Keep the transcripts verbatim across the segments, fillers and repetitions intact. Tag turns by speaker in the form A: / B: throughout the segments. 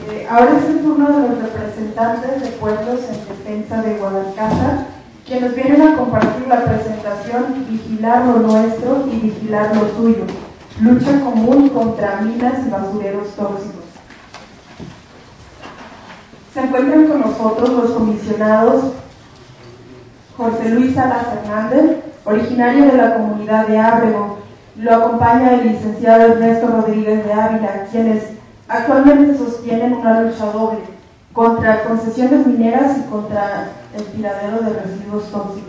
A: Eh, ahora es el turno de los representantes de pueblos en defensa de Guadalcázar, quienes vienen a compartir la presentación Vigilar lo nuestro y vigilar lo suyo, lucha común contra minas y basureros tóxicos. Se encuentran con nosotros los comisionados José Luis Salas Hernández, originario de la comunidad de Ábrego. Lo acompaña el licenciado Ernesto Rodríguez de Ávila, quienes actualmente sostienen una lucha doble contra concesiones mineras y contra el tiradero de residuos tóxicos.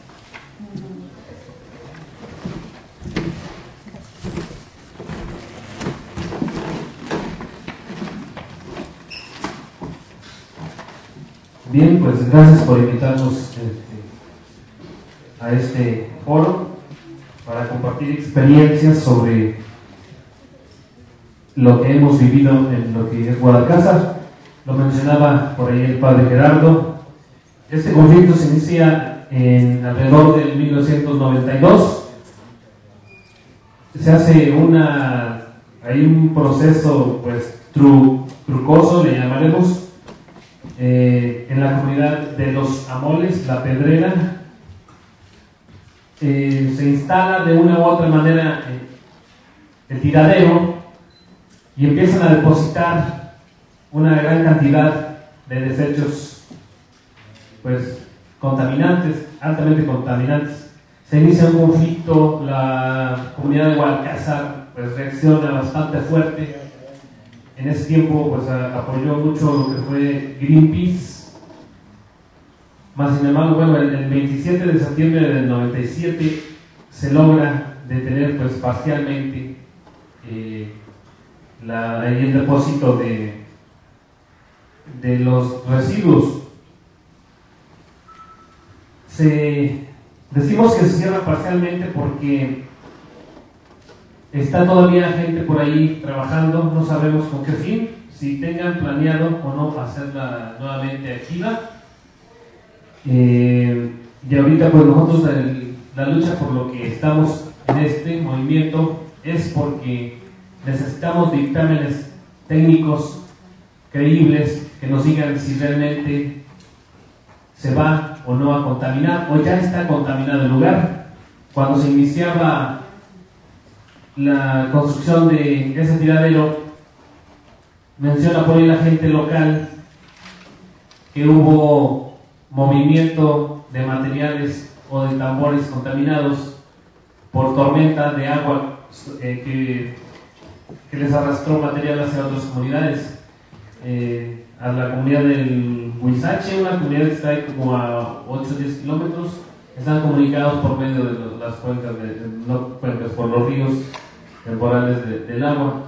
B: Bien, pues gracias por invitarnos este, a este foro para compartir experiencias sobre lo que hemos vivido en lo que es Guadalcázar. Lo mencionaba por ahí el padre Gerardo. Este conflicto se inicia en alrededor del mil novecientos noventa y dos. Se hace una, hay un proceso pues tru, trucoso, le llamaremos, eh, en la comunidad de Los Amoles, La Pedrera. Eh, se instala de una u otra manera eh, el tiradero y empiezan a depositar una gran cantidad de desechos pues contaminantes, altamente contaminantes. Se inicia un conflicto, la comunidad de Guadalcázar pues reacciona bastante fuerte. En ese tiempo pues a, apoyó mucho lo que fue Greenpeace. Más sin embargo, bueno, el, el veintisiete de septiembre del noventa y siete se logra detener pues parcialmente eh, la, el depósito de, de los residuos. Se, decimos que se cierra parcialmente porque está todavía gente por ahí trabajando, no sabemos con qué fin, si tengan planeado o no hacerla nuevamente activa. Eh, y ahorita pues nosotros el, la lucha por lo que estamos en este movimiento es porque necesitamos dictámenes técnicos creíbles que nos digan si realmente se va o no a contaminar o ya está contaminado el lugar. Cuando se iniciaba la construcción de ese tiradero, menciona por ahí la gente local que hubo movimiento de materiales o de tambores contaminados por tormenta de agua eh, que, que les arrastró material hacia otras comunidades. Eh, a la comunidad del Huizache, una comunidad que está ahí como a ocho o diez kilómetros, están comunicados por medio de los, las cuencas, de, no cuencas, por los ríos temporales de, del agua.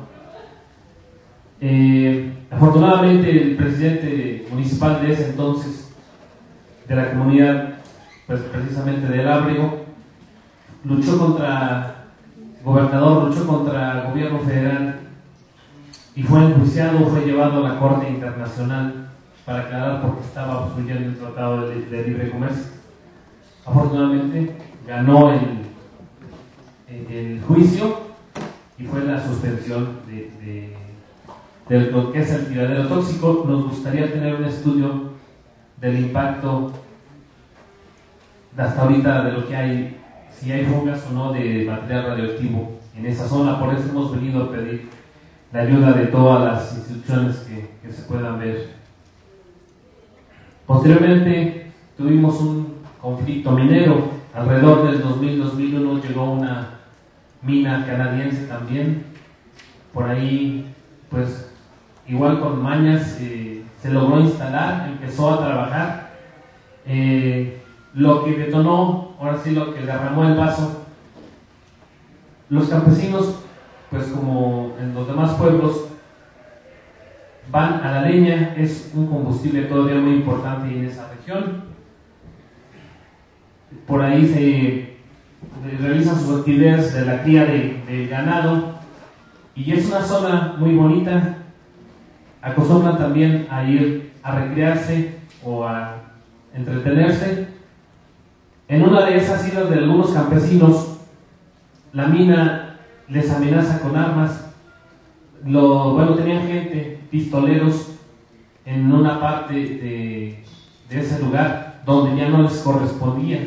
B: Eh, afortunadamente el presidente municipal de ese entonces, de la comunidad, pues precisamente del Ábrego, luchó contra gobernador, luchó contra el gobierno federal y fue enjuiciado, fue llevado a la Corte Internacional para aclarar por qué estaba obstruyendo el Tratado de, de Libre Comercio. Afortunadamente ganó el, el, el juicio y fue la suspensión de, de, de lo que es el tiradero tóxico. Nos gustaría tener un estudio del impacto de hasta ahorita de lo que hay, si hay fugas o no de material radioactivo en esa zona. Por eso hemos venido a pedir la ayuda de todas las instituciones que, que se puedan ver. Posteriormente tuvimos un conflicto minero. Alrededor del dos mil, dos mil uno llegó una mina canadiense también. Por ahí, pues, igual con mañas, eh, se logró instalar, empezó a trabajar. Eh, lo que detonó, ahora sí lo que derramó el vaso, los campesinos, pues como en los demás pueblos, van a la leña. Es un combustible todavía muy importante en esa región. Por ahí se realizan sus actividades de la cría de, de ganado y es una zona muy bonita. Acostumbran también a ir a recrearse o a entretenerse. En una de esas idas de algunos campesinos, la mina les amenaza con armas. Lo, bueno, tenían gente, pistoleros, en una parte de, de ese lugar donde ya no les correspondía.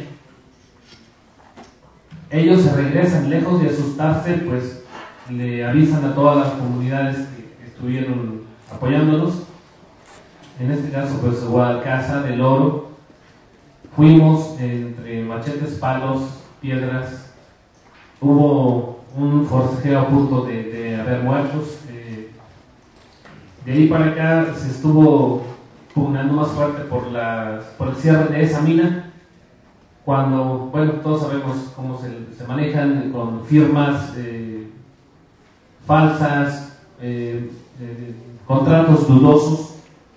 B: Ellos se regresan, lejos de asustarse, pues le avisan a todas las comunidades que estuvieron apoyándonos. En este caso, pues Guadalcázar, El Oro. Fuimos entre machetes, palos, piedras. Hubo un forcejeo a punto de, de haber muertos. Eh, de ahí para acá se estuvo pugnando más fuerte por, las, por el cierre de esa mina. Cuando, bueno, todos sabemos cómo se, se manejan con firmas eh, falsas, eh, eh, contratos dudosos,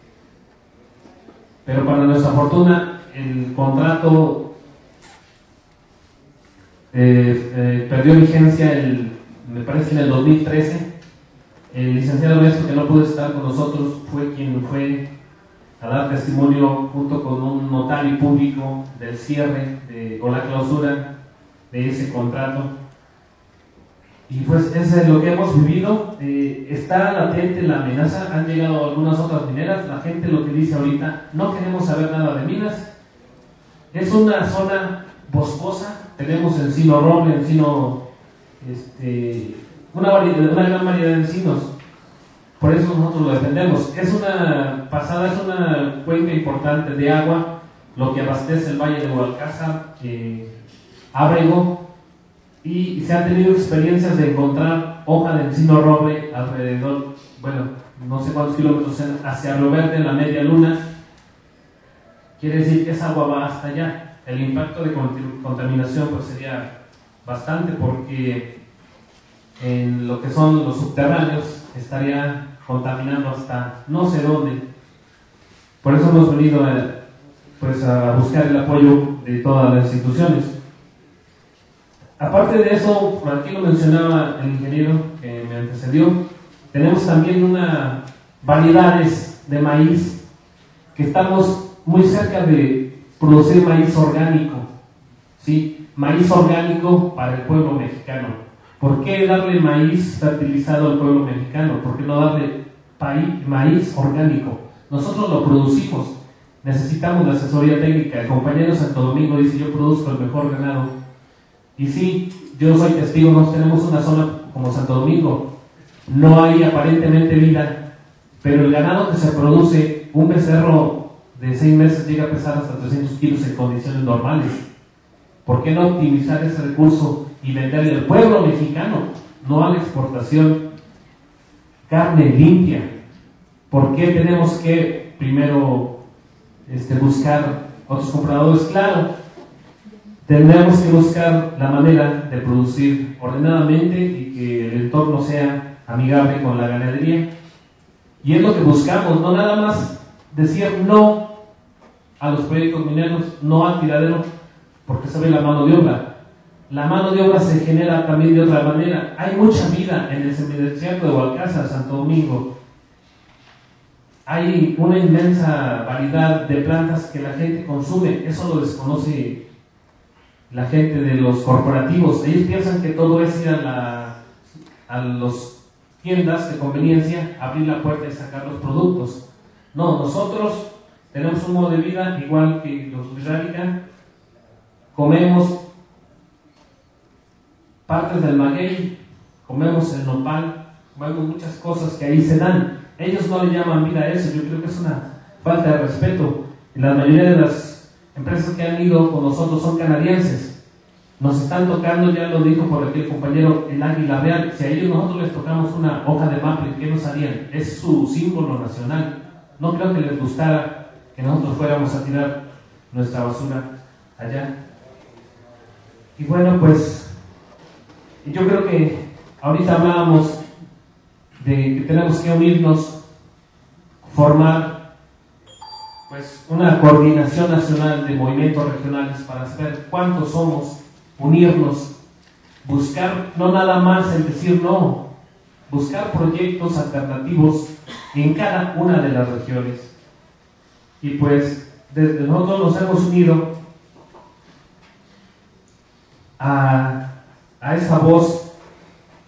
B: pero para nuestra fortuna el contrato eh, eh, perdió vigencia, el, me parece en el dos mil trece. El licenciado Ernesto, que no pudo estar con nosotros, fue quien fue a dar testimonio junto con un notario público del cierre de, o la clausura de ese contrato. Y pues eso es lo que hemos vivido. Eh, está latente la amenaza, han llegado algunas otras mineras. La gente lo que dice ahorita, no queremos saber nada de minas. Es una zona boscosa, tenemos encino roble, encino, este, una, variedad, una gran variedad de encinos. Por eso nosotros lo defendemos. Es una pasada, es una cuenca importante de agua, lo que abastece el Valle de Guadalcázar, eh, Ábrego, y se han tenido experiencias de encontrar hoja de encino roble alrededor, bueno, no sé cuántos kilómetros hacia Río Verde, en la media luna. Quiere decir que esa agua va hasta allá. El impacto de contaminación pues sería bastante, porque en lo que son los subterráneos estaría contaminando hasta no sé dónde. Por eso hemos venido a, pues a buscar el apoyo de todas las instituciones. Aparte de eso, por aquí lo mencionaba el ingeniero que me antecedió, tenemos también una variedades de maíz, que estamos muy cerca de producir maíz orgánico, ¿sí? Maíz orgánico para el pueblo mexicano. ¿Por qué darle maíz fertilizado al pueblo mexicano? ¿Por qué no darle maíz orgánico? Nosotros lo producimos, necesitamos la asesoría técnica. El compañero Santo Domingo dice: yo produzco el mejor ganado. Y sí, yo soy testigo, no tenemos una zona como Santo Domingo, no hay aparentemente vida, pero el ganado que se produce, un becerro de seis meses llega a pesar hasta trescientos kilos en condiciones normales. ¿Por qué no optimizar ese recurso y venderle al pueblo mexicano, no a la exportación, carne limpia? ¿Por qué tenemos que primero este, buscar otros compradores? Claro, tendremos que buscar la manera de producir ordenadamente y que el entorno sea amigable con la ganadería. Y es lo que buscamos, no nada más decir no a los proyectos mineros, no al tiradero, porque se ve la mano de obra. La mano de obra se genera también de otra manera. Hay mucha vida en el semidesierto de Guadalcázar, Santo Domingo. Hay una inmensa variedad de plantas que la gente consume. Eso lo desconoce la gente de los corporativos. Ellos piensan que todo es ir a, la, a las tiendas de conveniencia, abrir la puerta y sacar los productos. No, nosotros tenemos un modo de vida igual que los Wixárika. Comemos partes del maguey, comemos el nopal, comemos muchas cosas que ahí se dan. Ellos no le llaman vida a eso. Yo creo que es una falta de respeto. Y la mayoría de las empresas que han ido con nosotros son canadienses. Nos están tocando, ya lo dijo por aquí el compañero, el águila real. Si a ellos nosotros les tocamos una hoja de maple, ¿qué nos harían? Es su símbolo nacional. No creo que les gustara que nosotros fuéramos a tirar nuestra basura allá. Y bueno, pues yo creo que ahorita hablábamos de que tenemos que unirnos, formar pues una coordinación nacional de movimientos regionales para saber cuántos somos, unirnos, buscar no nada más el decir no, buscar proyectos alternativos en cada una de las regiones. Y pues desde nosotros nos hemos unido a, a esa voz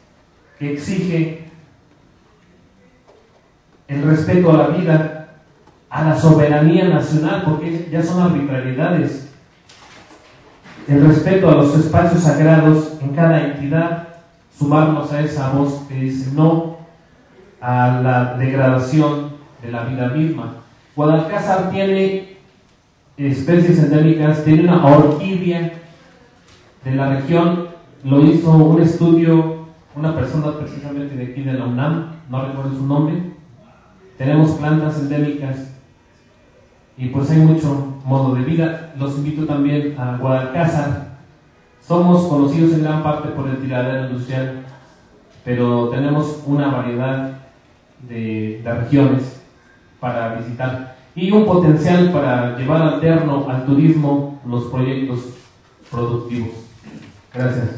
B: que exige el respeto a la vida, a la soberanía nacional, porque ya son arbitrariedades. El respeto a los espacios sagrados en cada entidad, sumarnos a esa voz que dice no a la degradación de la vida misma. Guadalcázar tiene especies endémicas, tiene una orquídea de la región, lo hizo un estudio, una persona precisamente de aquí de la UNAM, no recuerdo su nombre. Tenemos plantas endémicas y pues hay mucho modo de vida. Los invito también a Guadalcázar. Somos conocidos en gran parte por el tiradero industrial, pero tenemos una variedad de, de regiones para visitar y un potencial para llevar alterno al turismo los proyectos productivos. Gracias.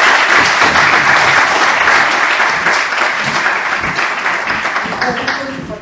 A: Gracias por su